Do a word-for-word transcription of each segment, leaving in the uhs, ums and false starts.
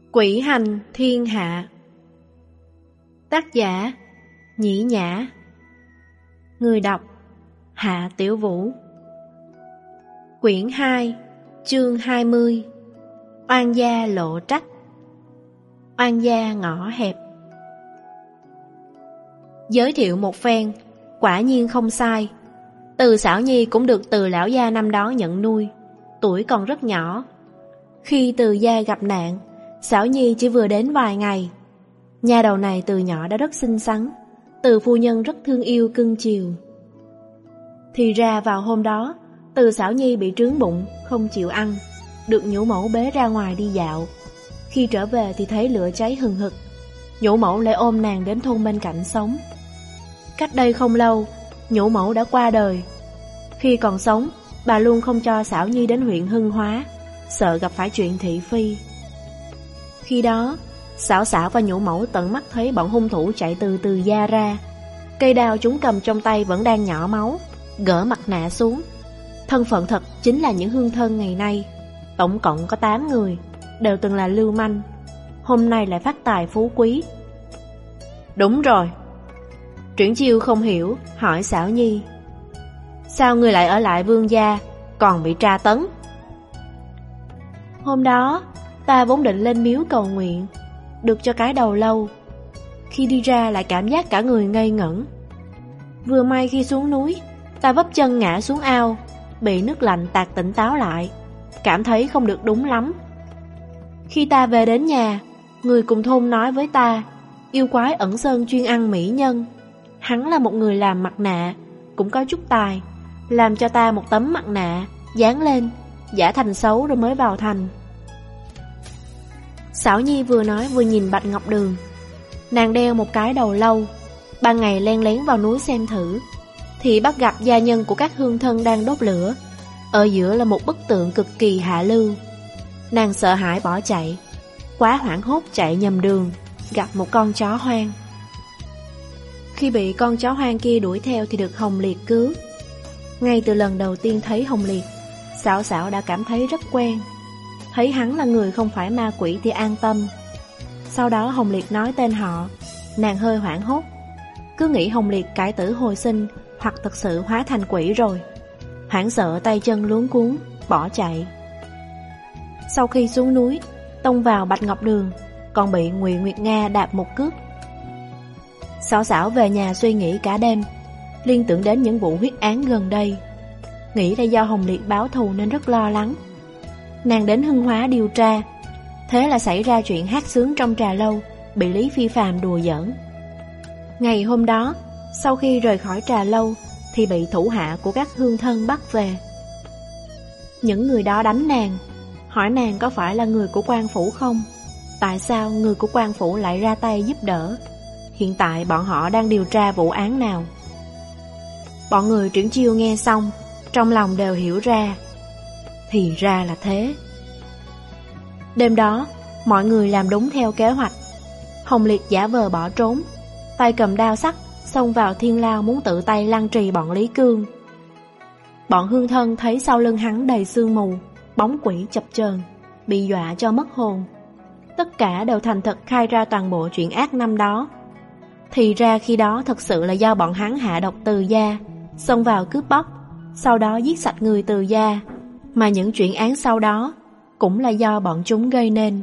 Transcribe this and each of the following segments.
Quỷ hành thiên hạ. Tác giả Nhĩ Nhã. Người đọc Hạ Tiểu Vũ. Quyển hai, chương hai mươi. Oan gia lộ trách. Oan gia ngõ hẹp. Giới thiệu một phen, quả nhiên không sai. Từ Xảo Nhi cũng được Từ lão gia năm đó nhận nuôi, tuổi còn rất nhỏ. Khi Từ gia gặp nạn, Xảo Nhi chỉ vừa đến vài ngày. Nha đầu này từ nhỏ đã rất xinh xắn, Từ phu nhân rất thương yêu cưng chiều. Thì ra vào hôm đó, Từ Xảo Nhi bị trướng bụng, không chịu ăn, được nhũ mẫu bế ra ngoài đi dạo. Khi trở về thì thấy lửa cháy hừng hực, nhũ mẫu lại ôm nàng đến thôn bên cạnh sống. Cách đây không lâu, nhũ mẫu đã qua đời. Khi còn sống, bà luôn không cho Xảo Nhi đến huyện Hưng Hóa, sợ gặp phải chuyện thị phi. Khi đó, Xảo Xảo và nhũ mẫu tận mắt thấy bọn hung thủ chạy từ Từ gia ra. Cây đao chúng cầm trong tay vẫn đang nhỏ máu, gỡ mặt nạ xuống. Thân phận thật chính là những hương thân ngày nay. Tổng cộng có tám người, đều từng là lưu manh, hôm nay lại phát tài phú quý. Đúng rồi. Triển Chiêu không hiểu, hỏi Xảo Nhi: sao ngươi lại ở lại Vương gia, còn bị tra tấn? Hôm đó, ta vốn định lên miếu cầu nguyện, được cho cái đầu lâu. Khi đi ra lại cảm giác cả người ngây ngẩn. Vừa may khi xuống núi, ta vấp chân ngã xuống ao, bị nước lạnh tạt tỉnh táo lại, cảm thấy không được đúng lắm. Khi ta về đến nhà, người cùng thôn nói với ta, yêu quái ẩn sơn chuyên ăn mỹ nhân. Hắn là một người làm mặt nạ, cũng có chút tài, làm cho ta một tấm mặt nạ, dán lên, giả thành xấu rồi mới vào thành. Xảo Nhi vừa nói vừa nhìn Bạch Ngọc Đường. Nàng đeo một cái đầu lâu, ban ngày len lén vào núi xem thử, thì bắt gặp gia nhân của các hương thân đang đốt lửa. Ở giữa là một bức tượng cực kỳ hạ lưu. Nàng sợ hãi bỏ chạy, quá hoảng hốt chạy nhầm đường, gặp một con chó hoang. Khi bị con chó hoang kia đuổi theo thì được Hồng Liệt cứu. Ngay từ lần đầu tiên thấy Hồng Liệt, Xảo Xảo đã cảm thấy rất quen. Thấy hắn là người không phải ma quỷ thì an tâm. Sau đó Hồng Liệt nói tên họ, nàng hơi hoảng hốt, cứ nghĩ Hồng Liệt cải tử hồi sinh hoặc thật sự hóa thành quỷ rồi. Hoảng sợ tay chân luống cuống, bỏ chạy. Sau khi xuống núi, tông vào Bạch Ngọc Đường, còn bị Ngụy Nguyệt Nga đạp một cước. Xảo Xảo về nhà suy nghĩ cả đêm, liên tưởng đến những vụ huyết án gần đây, nghĩ là do Hồng Liệt báo thù nên rất lo lắng. Nàng đến Hưng Hóa điều tra, thế là xảy ra chuyện hát sướng trong trà lâu, bị Lý Phi Phàm đùa giỡn. Ngày hôm đó, sau khi rời khỏi trà lâu, thì bị thủ hạ của các hương thân bắt về. Những người đó đánh nàng, hỏi nàng có phải là người của quan phủ không? Tại sao người của quan phủ lại ra tay giúp đỡ? Hiện tại bọn họ đang điều tra vụ án nào? Bọn người Triển Chiêu nghe xong, trong lòng đều hiểu ra. Thì ra là thế. Đêm đó, mọi người làm đúng theo kế hoạch. Hồng Liệt giả vờ bỏ trốn, tay cầm đao sắc, xông vào thiên lao muốn tự tay lăng trì bọn Lý Cương. Bọn hương thân thấy sau lưng hắn đầy sương mù, bóng quỷ chập chờn, bị dọa cho mất hồn. Tất cả đều thành thật khai ra toàn bộ chuyện ác năm đó. Thì ra khi đó thật sự là do bọn hắn hạ độc Từ gia, xông vào cướp bóc, sau đó giết sạch người Từ gia. Mà những chuyện án sau đó cũng là do bọn chúng gây nên.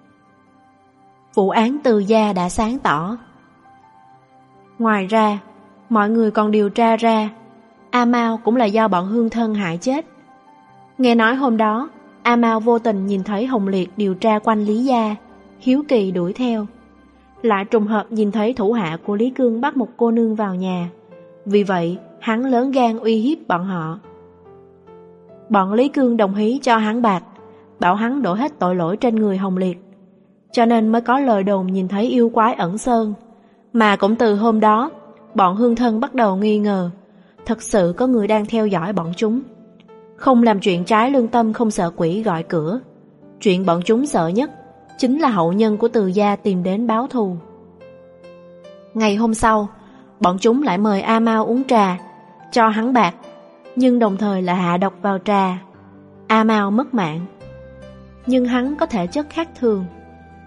Vụ án Từ gia đã sáng tỏ. Ngoài ra, mọi người còn điều tra ra A Mao cũng là do bọn hương thân hại chết. Nghe nói hôm đó A Mao vô tình nhìn thấy Hồng Liệt điều tra quanh Lý gia, hiếu kỳ đuổi theo. Lại trùng hợp nhìn thấy thủ hạ của Lý Cương bắt một cô nương vào nhà. Vì vậy hắn lớn gan uy hiếp bọn họ. Bọn Lý Cương đồng ý cho hắn bạc, bảo hắn đổ hết tội lỗi trên người Hồng Liệt, cho nên mới có lời đồn nhìn thấy yêu quái ẩn sơn. Mà cũng từ hôm đó, bọn hương thân bắt đầu nghi ngờ, thật sự có người đang theo dõi bọn chúng. Không làm chuyện trái lương tâm không sợ quỷ gọi cửa. Chuyện bọn chúng sợ nhất chính là hậu nhân của Từ gia tìm đến báo thù. Ngày hôm sau, bọn chúng lại mời A Mao uống trà, cho hắn bạc, nhưng đồng thời là hạ độc vào trà. A Mao mất mạng. Nhưng hắn có thể chất khác thường,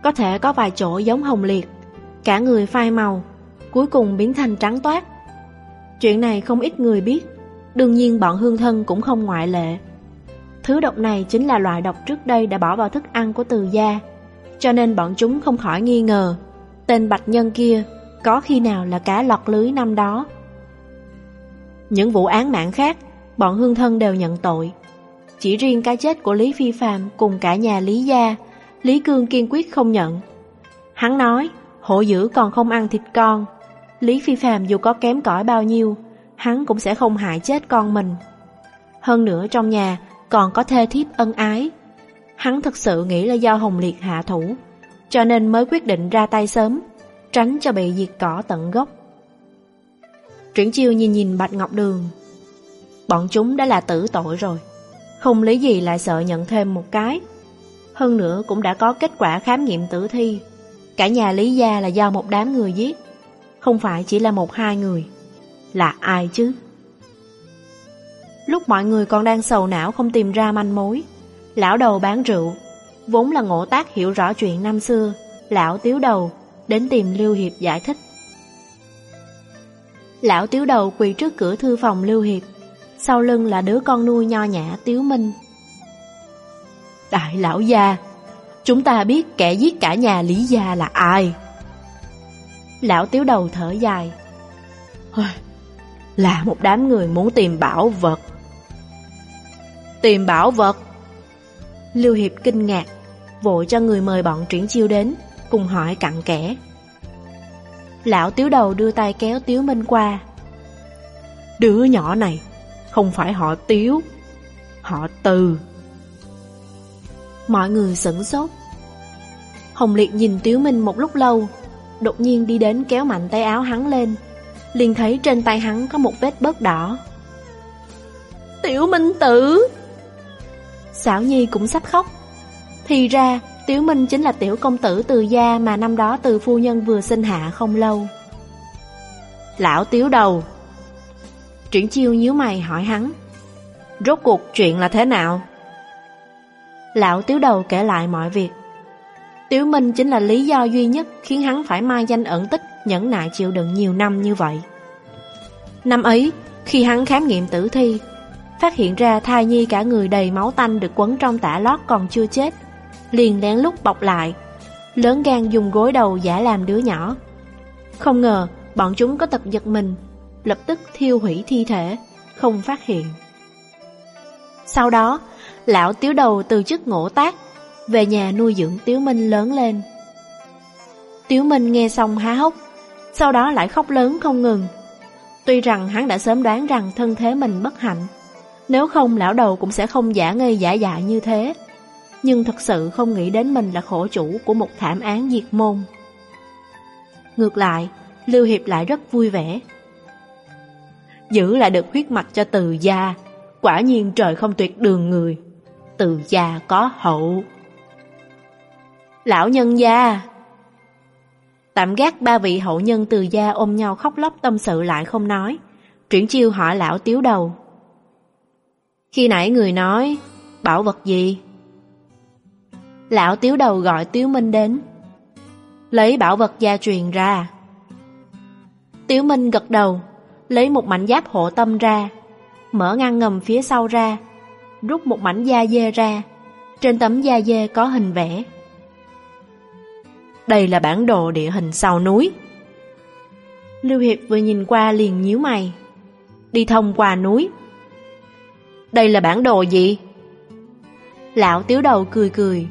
Có thể có vài chỗ giống Hồng Liệt, cả người phai màu, cuối cùng biến thành trắng toát. Chuyện này không ít người biết, đương nhiên bọn Hương Thân cũng không ngoại lệ. Thứ độc này chính là loại độc trước đây đã bỏ vào thức ăn của Từ gia, cho nên bọn chúng không khỏi nghi ngờ tên Bạch Nhân kia có khi nào là cá lọt lưới năm đó. Những vụ án mạng khác, bọn Hương Thân đều nhận tội. Chỉ riêng cái chết của Lý Phi Phàm cùng cả nhà Lý gia, Lý Cương kiên quyết không nhận. Hắn nói, hổ dữ còn không ăn thịt con. Lý Phi Phàm dù có kém cỏi bao nhiêu, hắn cũng sẽ không hại chết con mình. Hơn nữa trong nhà còn có thê thiếp ân ái. Hắn thực sự nghĩ là do Hồng Liệt hạ thủ, cho nên mới quyết định ra tay sớm, tránh cho bị diệt cỏ tận gốc. Triển Chiêu nhìn nhìn Bạch Ngọc Đường. Bọn chúng đã là tử tội rồi, không lý gì lại sợ nhận thêm một cái. Hơn nữa cũng đã có kết quả khám nghiệm tử thi. Cả nhà Lý gia là do một đám người giết, không phải chỉ là một hai người. Là ai chứ? Lúc mọi người còn đang sầu não không tìm ra manh mối, lão đầu bán rượu, vốn là Ngộ Tác hiểu rõ chuyện năm xưa, lão Tiếu Đầu đến tìm Lưu Hiệp giải thích. Lão Tiếu Đầu quỳ trước cửa thư phòng Lưu Hiệp, sau lưng là đứa con nuôi nho nhã Tiếu Minh. Đại lão gia, chúng ta biết kẻ giết cả nhà Lý gia là ai? Lão Tiếu Đầu thở dài. Là một đám người muốn tìm bảo vật. Tìm bảo vật? Lưu Hiệp kinh ngạc, vội cho người mời bọn Triển Chiêu đến, cùng hỏi cặn kẽ. Lão Tiếu Đầu đưa tay kéo Tiếu Minh qua. Đứa nhỏ này không phải họ Tiếu, họ Từ. Mọi người sửng sốt. Hồng Liệt nhìn Tiếu Minh một lúc lâu, đột nhiên đi đến kéo mạnh tay áo hắn lên, liền thấy trên tay hắn có một vết bớt đỏ. Tiểu Minh tử! Xảo Nhi cũng sắp khóc. Thì ra Tiếu Minh chính là tiểu công tử Từ gia mà năm đó Từ phu nhân vừa sinh hạ không lâu. Lão Tiếu Đầu! Triển Chiêu nhíu mày hỏi hắn, rốt cuộc chuyện là thế nào? Lão Tiếu Đầu kể lại mọi việc. Tiếu Minh chính là lý do duy nhất khiến hắn phải mai danh ẩn tích, nhẫn nại chịu đựng nhiều năm như vậy. Năm ấy, khi hắn khám nghiệm tử thi, phát hiện ra thai nhi cả người đầy máu tanh được quấn trong tả lót còn chưa chết, liền lén lút bọc lại, lớn gan dùng gối đầu giả làm đứa nhỏ. Không ngờ bọn chúng có tật giật mình, lập tức thiêu hủy thi thể, không phát hiện. Sau đó, lão Tiếu Đầu từ chức Ngộ Tác, về nhà nuôi dưỡng Tiếu Minh lớn lên. Tiếu Minh nghe xong há hốc, sau đó lại khóc lớn không ngừng. Tuy rằng hắn đã sớm đoán rằng thân thế mình bất hạnh, nếu không lão đầu cũng sẽ không giả ngây giả dại như thế, nhưng thật sự không nghĩ đến mình là khổ chủ của một thảm án diệt môn. Ngược lại, Lưu Hiệp lại rất vui vẻ. Giữ lại được huyết mạch cho Từ gia, quả nhiên trời không tuyệt đường người. Từ gia có hậu. Lão nhân gia! Tạm gác ba vị hậu nhân Từ gia ôm nhau khóc lóc tâm sự lại không nói. Triển Chiêu hỏi lão Tiếu Đầu, khi nãy người nói bảo vật gì? Lão Tiếu Đầu gọi Tiếu Minh đến, lấy bảo vật gia truyền ra. Tiếu Minh gật đầu, lấy một mảnh giáp hộ tâm ra, mở ngăn ngầm phía sau ra, rút một mảnh da dê ra. Trên tấm da dê có hình vẽ. Đây là bản đồ địa hình sau núi. Lưu Hiệp vừa nhìn qua liền nhíu mày. Đi thông qua núi. Đây là bản đồ gì? Lão Tiếu Đầu cười cười.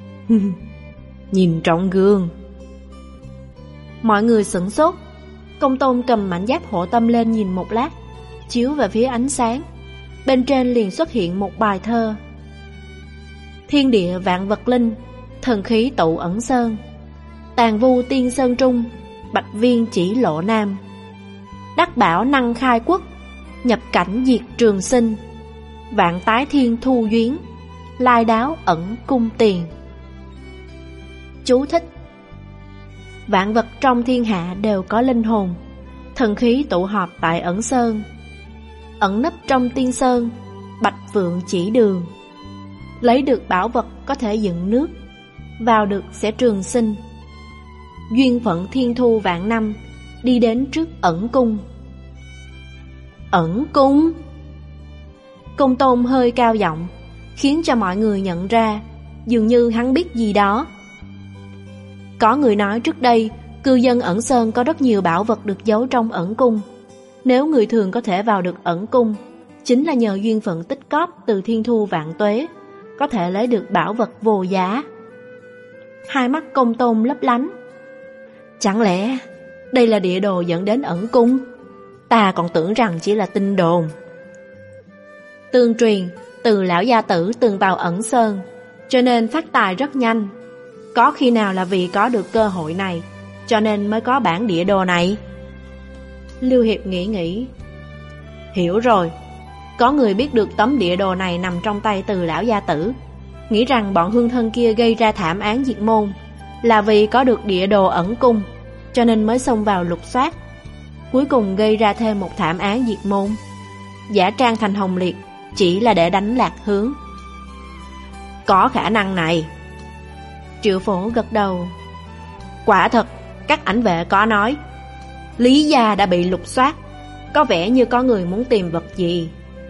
Nhìn trong gương. Mọi người sửng sốt. Công tôn cầm mảnh giáp hộ tâm lên nhìn một lát, chiếu về phía ánh sáng. Bên trên liền xuất hiện một bài thơ. Thiên địa vạn vật linh, thần khí tụ ẩn sơn. Tàn vu tiên sơn trung, bạch viên chỉ lộ nam. Đắc bảo năng khai quốc, nhập cảnh diệt trường sinh. Vạn tái thiên thu duyến, lai đáo ẩn cung tiền. Chú thích: vạn vật trong thiên hạ đều có linh hồn. Thần khí tụ họp tại ẩn sơn. Ẩn nấp trong tiên sơn, bạch vượng chỉ đường. Lấy được bảo vật có thể dựng nước. vào được sẽ trường sinh. Duyên phận thiên thu vạn năm, đi đến trước ẩn cung. Ẩn cung? Công tôn hơi cao giọng, khiến cho mọi người nhận ra, dường như hắn biết gì đó. Có người nói trước đây, cư dân ẩn sơn có rất nhiều bảo vật được giấu trong ẩn cung. Nếu người thường có thể vào được ẩn cung, chính là nhờ duyên phận tích cóp từ thiên thu vạn tuế, có thể lấy được bảo vật vô giá. Hai mắt công tôn lấp lánh. Chẳng lẽ đây là địa đồ dẫn đến ẩn cung? Ta còn tưởng rằng chỉ là tin đồn. Tương truyền, từ lão gia tử từng vào ẩn sơn, cho nên phát tài rất nhanh. Có khi nào là vì có được cơ hội này, cho nên mới có bản địa đồ này? Lưu Hiệp nghĩ nghĩ. Hiểu rồi, có người biết được tấm địa đồ này nằm trong tay từ lão gia tử, nghĩ rằng bọn hương thân kia gây ra thảm án diệt môn là vì có được địa đồ ẩn cung, cho nên mới xông vào lục soát, cuối cùng gây ra thêm một thảm án diệt môn. Giả trang thành hồng liệt chỉ là để đánh lạc hướng. Có khả năng này. Triệu Phổ gật đầu. Quả thật, các ảnh vệ có nói Lý gia đã bị lục soát, có vẻ như có người muốn tìm vật gì.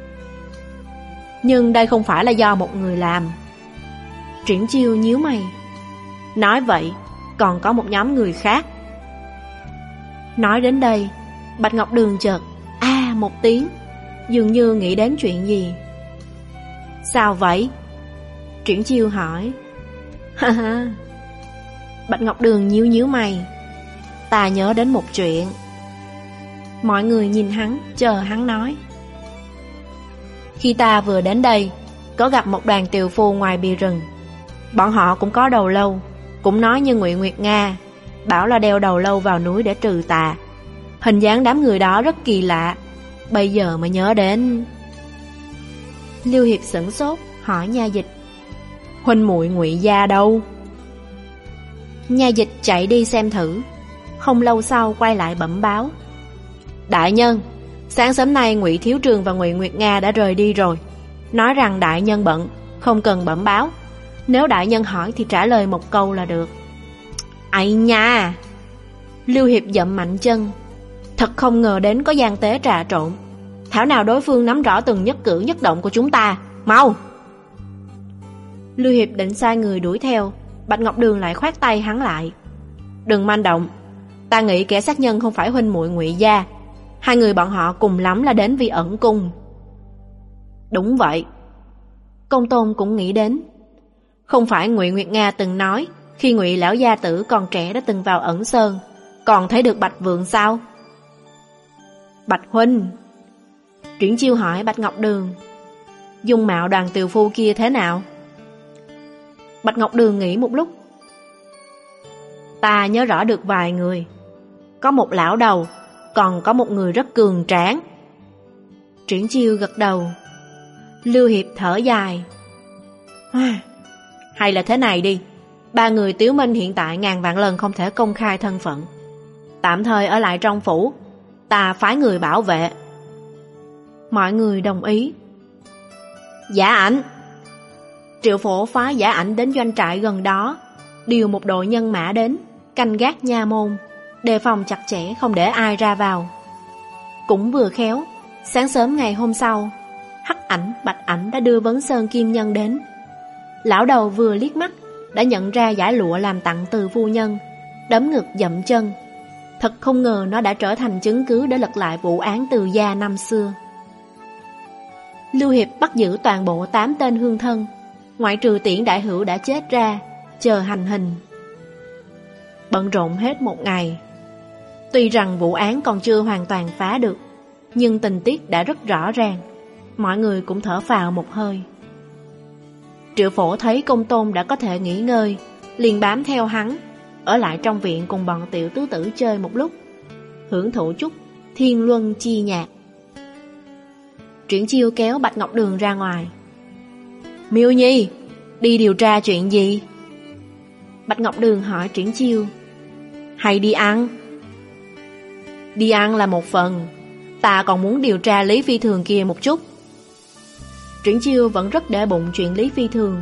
Nhưng đây không phải là do một người làm. Triển Chiêu nhíu mày. Nói vậy, còn có một nhóm người khác. Nói đến đây, Bạch Ngọc Đường chợt a à, một tiếng, dường như nghĩ đến chuyện gì. Sao vậy? Triển Chiêu hỏi. Ha ha. Bạch Ngọc Đường nhíu nhíu mày. Ta nhớ đến một chuyện. Mọi người nhìn hắn, chờ hắn nói. Khi ta vừa đến đây, có gặp một đoàn tiều phu ngoài bìa rừng. Bọn họ cũng có đầu lâu, cũng nói như Ngụy Nguyệt Nga, bảo là đeo đầu lâu vào núi để trừ tà. Hình dáng đám người đó rất kỳ lạ, bây giờ mới nhớ đến. Lưu Hiệp sửng sốt, hỏi nha dịch. Huynh muội Ngụy gia đâu? Nha dịch chạy đi xem thử, không lâu sau quay lại bẩm báo. Đại nhân, sáng sớm nay Ngụy Thiếu Trường và Ngụy Nguyệt Nga đã rời đi rồi. Nói rằng đại nhân bận, không cần bẩm báo. Nếu đại nhân hỏi thì trả lời một câu là được. Ây nha! Lưu Hiệp dậm mạnh chân. Thật không ngờ đến có gian tế trà trộn. Thảo nào đối phương nắm rõ từng nhất cử nhất động của chúng ta. Mau! Lưu Hiệp định sai người đuổi theo, Bạch Ngọc Đường lại khoát tay hắn lại. Đừng manh động. Ta nghĩ kẻ sát nhân không phải huynh muội Ngụy gia. Hai người bọn họ cùng lắm là đến vì ẩn cung. Đúng vậy. Công tôn cũng nghĩ đến. Không phải Ngụy Nguyệt Nga từng nói khi Ngụy lão gia tử còn trẻ đã từng vào ẩn sơn, còn thấy được Bạch Vượng sao? Bạch huynh. Triển Chiêu hỏi Bạch Ngọc Đường. Dung mạo đoàn tiều phu kia thế nào? Bạch Ngọc Đường nghĩ một lúc. Ta nhớ rõ được vài người. Có một lão đầu, còn có một người rất cường tráng. Triển Chiêu gật đầu. Lưu Hiệp thở dài. Hay là thế này đi, ba người Tiếu Minh hiện tại ngàn vạn lần không thể công khai thân phận, tạm thời ở lại trong phủ, ta phái người bảo vệ. Mọi người đồng ý. Giả Ảnh. Triệu Phổ phái Giả Ảnh đến doanh trại gần đó, điều một đội nhân mã đến canh gác nha môn, đề phòng chặt chẽ không để ai ra vào. Cũng vừa khéo, sáng sớm ngày hôm sau, Hắc Ảnh, Bạch Ảnh đã đưa Vấn Sơn Kim Nhân đến. Lão đầu vừa liếc mắt đã nhận ra giải lụa làm tặng từ phu nhân, đấm ngực dậm chân. Thật không ngờ nó đã trở thành chứng cứ để lật lại vụ án Từ gia năm xưa. Lưu Hiệp bắt giữ toàn bộ tám tên hương thân, ngoại trừ Tiễn đại hữu đã chết ra, chờ hành hình. Bận rộn hết một ngày. Tuy rằng vụ án còn chưa hoàn toàn phá được, nhưng tình tiết đã rất rõ ràng, mọi người cũng thở phào một hơi. Triệu Phổ thấy Công Tôn đã có thể nghỉ ngơi, liền bám theo hắn, ở lại trong viện cùng bọn tiểu tứ tử chơi một lúc, hưởng thụ chút thiên luân chi nhạc. Triển Chiêu kéo Bạch Ngọc Đường ra ngoài. Miêu Nhi, đi điều tra chuyện gì? Bạch Ngọc Đường hỏi Triển Chiêu. Hay đi ăn? Đi ăn là một phần, ta còn muốn điều tra Lý Phi Thường kia một chút. Triển Chiêu vẫn rất để bụng chuyện Lý Phi Thường,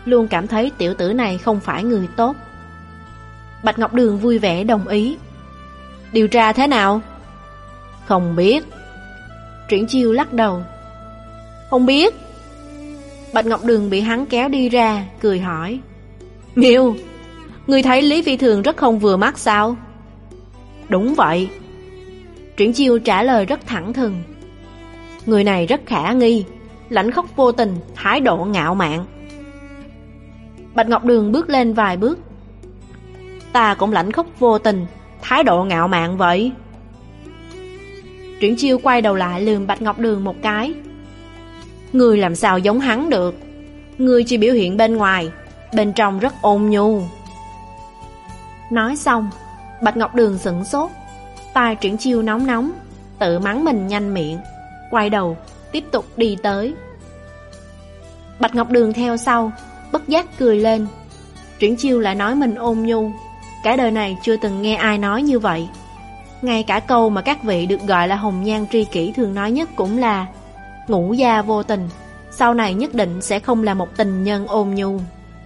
luôn cảm thấy tiểu tử này không phải người tốt. Bạch Ngọc Đường vui vẻ đồng ý. Điều tra thế nào? Không biết. Triển Chiêu lắc đầu. Không biết. Bạch Ngọc Đường bị hắn kéo đi ra, cười hỏi. Miêu, ngươi thấy Lý Phi Thường rất không vừa mắt sao? Đúng vậy. Triển Chiêu trả lời rất thẳng thừng. Người này rất khả nghi, lãnh khốc vô tình, thái độ ngạo mạn. Bạch Ngọc Đường bước lên vài bước. Ta cũng lãnh khốc vô tình, thái độ ngạo mạn vậy. Triển Chiêu quay đầu lại lườm Bạch Ngọc Đường một cái. Người làm sao giống hắn được? Người chỉ biểu hiện bên ngoài, bên trong rất ôn nhu. Nói xong, Bạch Ngọc Đường sửng sốt. Tai Triển Chiêu nóng nóng, tự mắng mình nhanh miệng, quay đầu tiếp tục đi tới. Bạch Ngọc Đường theo sau, bất giác cười lên. Triển Chiêu lại nói mình ôn nhu, cả đời này chưa từng nghe ai nói như vậy. Ngay cả câu mà các vị được gọi là hồng nhan tri kỷ thường nói nhất cũng là ngũ gia vô tình, sau này nhất định sẽ không là một tình nhân ôn nhu.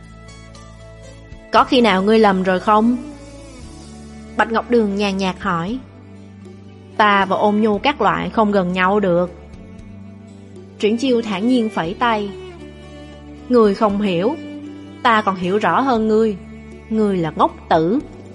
Có khi nào ngươi lầm rồi không? Bạch Ngọc Đường nhàn nhạt hỏi. Ta và ôn nhu các loại không gần nhau được. Triển Chiêu thản nhiên phẩy tay. Ngươi không hiểu, ta còn hiểu rõ hơn ngươi. Ngươi là ngốc tử.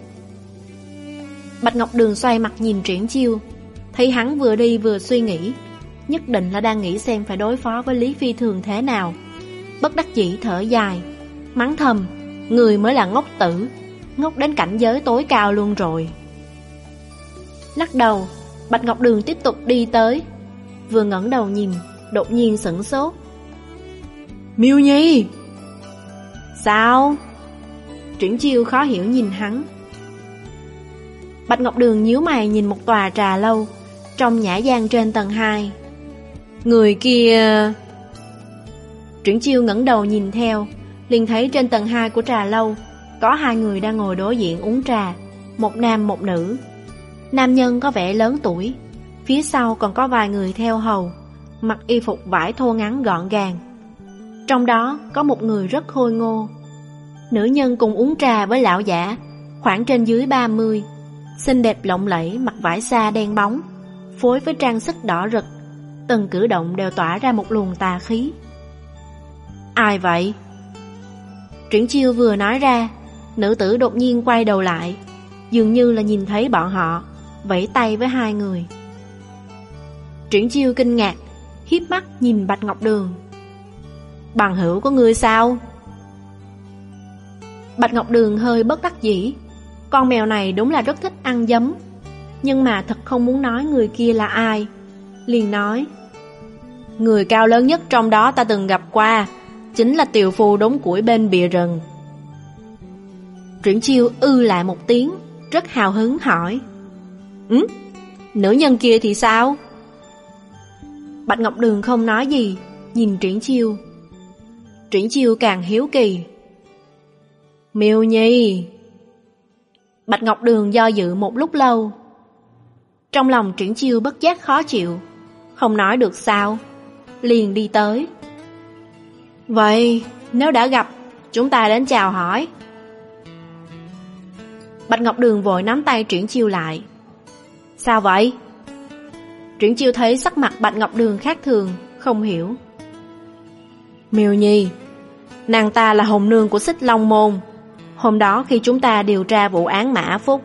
Bạch Ngọc Đường xoay mặt nhìn Triển Chiêu, thấy hắn vừa đi vừa suy nghĩ, nhất định là đang nghĩ xem phải đối phó với Lý Phi Thường thế nào. Bất đắc dĩ thở dài, mắng thầm. Người mới là ngốc tử, ngốc đến cảnh giới tối cao luôn rồi. Lắc đầu, Bạch Ngọc Đường tiếp tục đi tới. Vừa ngẩng đầu nhìn, đột nhiên sửng sốt. Miêu Nhi! Sao? Triển Chiêu khó hiểu nhìn hắn. Bạch Ngọc Đường nhíu mày nhìn một tòa trà lâu trong nhã gian trên tầng hai. Người kia... Triển Chiêu ngẩng đầu nhìn theo, liền thấy trên tầng hai của trà lâu có hai người đang ngồi đối diện uống trà, một nam một nữ. Nam nhân có vẻ lớn tuổi, phía sau còn có vài người theo hầu, mặc y phục vải thô ngắn gọn gàng. Trong đó có một người rất khôi ngô. Nữ nhân cùng uống trà với lão giả, khoảng trên dưới ba mươi, xinh đẹp lộng lẫy, mặc vải sa đen bóng, phối với trang sức đỏ rực, từng cử động đều tỏa ra một luồng tà khí. Ai vậy? Triển Chiêu vừa nói ra, nữ tử đột nhiên quay đầu lại, dường như là nhìn thấy bọn họ, vẫy tay với hai người. Triển Chiêu kinh ngạc, hiếp mắt nhìn Bạch Ngọc Đường. Bằng hữu của ngươi sao? Bạch Ngọc Đường hơi bất đắc dĩ. Con mèo này đúng là rất thích ăn giấm, nhưng mà thật không muốn nói người kia là ai. Liền nói, người cao lớn nhất trong đó ta từng gặp qua chính là tiều phu đốn củi bên bìa rừng. Triển Chiêu ư lại một tiếng, rất hào hứng hỏi, Ừ? Nữ nhân kia thì sao? Bạch Ngọc Đường không nói gì, nhìn Triển Chiêu. Triển Chiêu càng hiếu kỳ. Miêu Nhi. Bạch Ngọc Đường do dự một lúc lâu. Trong lòng Triển Chiêu bất giác khó chịu, không nói được sao, liền đi tới. Vậy nếu đã gặp, chúng ta đến chào hỏi. Bạch Ngọc Đường vội nắm tay Triển Chiêu lại. Sao vậy? Triển Chiêu thấy sắc mặt Bạch Ngọc Đường khác thường, không hiểu. Miêu Nhi, nàng ta là hồn nương của Xích Long Môn. Hôm đó khi chúng ta điều tra vụ án Mã Phúc...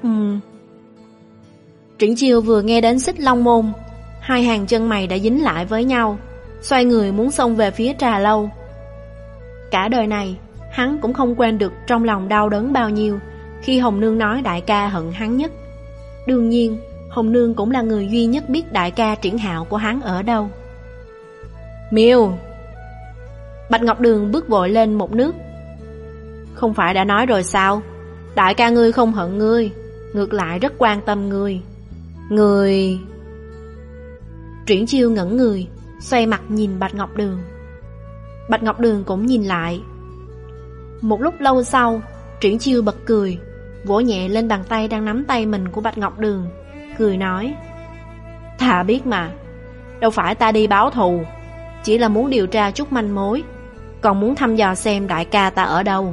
Triển Chiêu vừa nghe đến Xích Long Môn, hai hàng chân mày đã dính lại với nhau, xoay người muốn xông về phía trà lâu. Cả đời này, hắn cũng không quên được trong lòng đau đớn bao nhiêu khi Hồng Nương nói đại ca hận hắn nhất. Đương nhiên, Hồng Nương cũng là người duy nhất biết đại ca Triển Hạo của hắn ở đâu. Miêu! Bạch Ngọc Đường bước vội lên một nước. Không phải đã nói rồi sao? Đại ca ngươi không hận ngươi, ngược lại rất quan tâm ngươi. Ngươi... Triển Chiêu ngẩn người, xoay mặt nhìn Bạch Ngọc Đường. Bạch Ngọc Đường cũng nhìn lại. Một lúc lâu sau, Triển Chiêu bật cười, vỗ nhẹ lên bàn tay đang nắm tay mình của Bạch Ngọc Đường, cười nói, ta biết mà, đâu phải ta đi báo thù, chỉ là muốn điều tra chút manh mối. Còn muốn thăm dò xem đại ca ta ở đâu.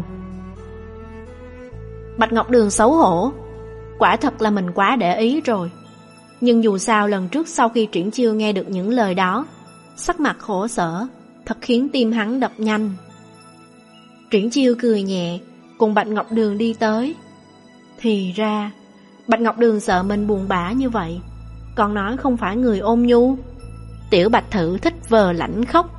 Bạch Ngọc Đường xấu hổ. Quả thật là mình quá để ý rồi. Nhưng dù sao lần trước sau khi Triển Chiêu nghe được những lời đó, sắc mặt khổ sở, thật khiến tim hắn đập nhanh. Triển Chiêu cười nhẹ, cùng Bạch Ngọc Đường đi tới. Thì ra, Bạch Ngọc Đường sợ mình buồn bã như vậy, còn nói không phải người ôn nhu. Tiểu Bạch Thử thích vờ lãnh khóc,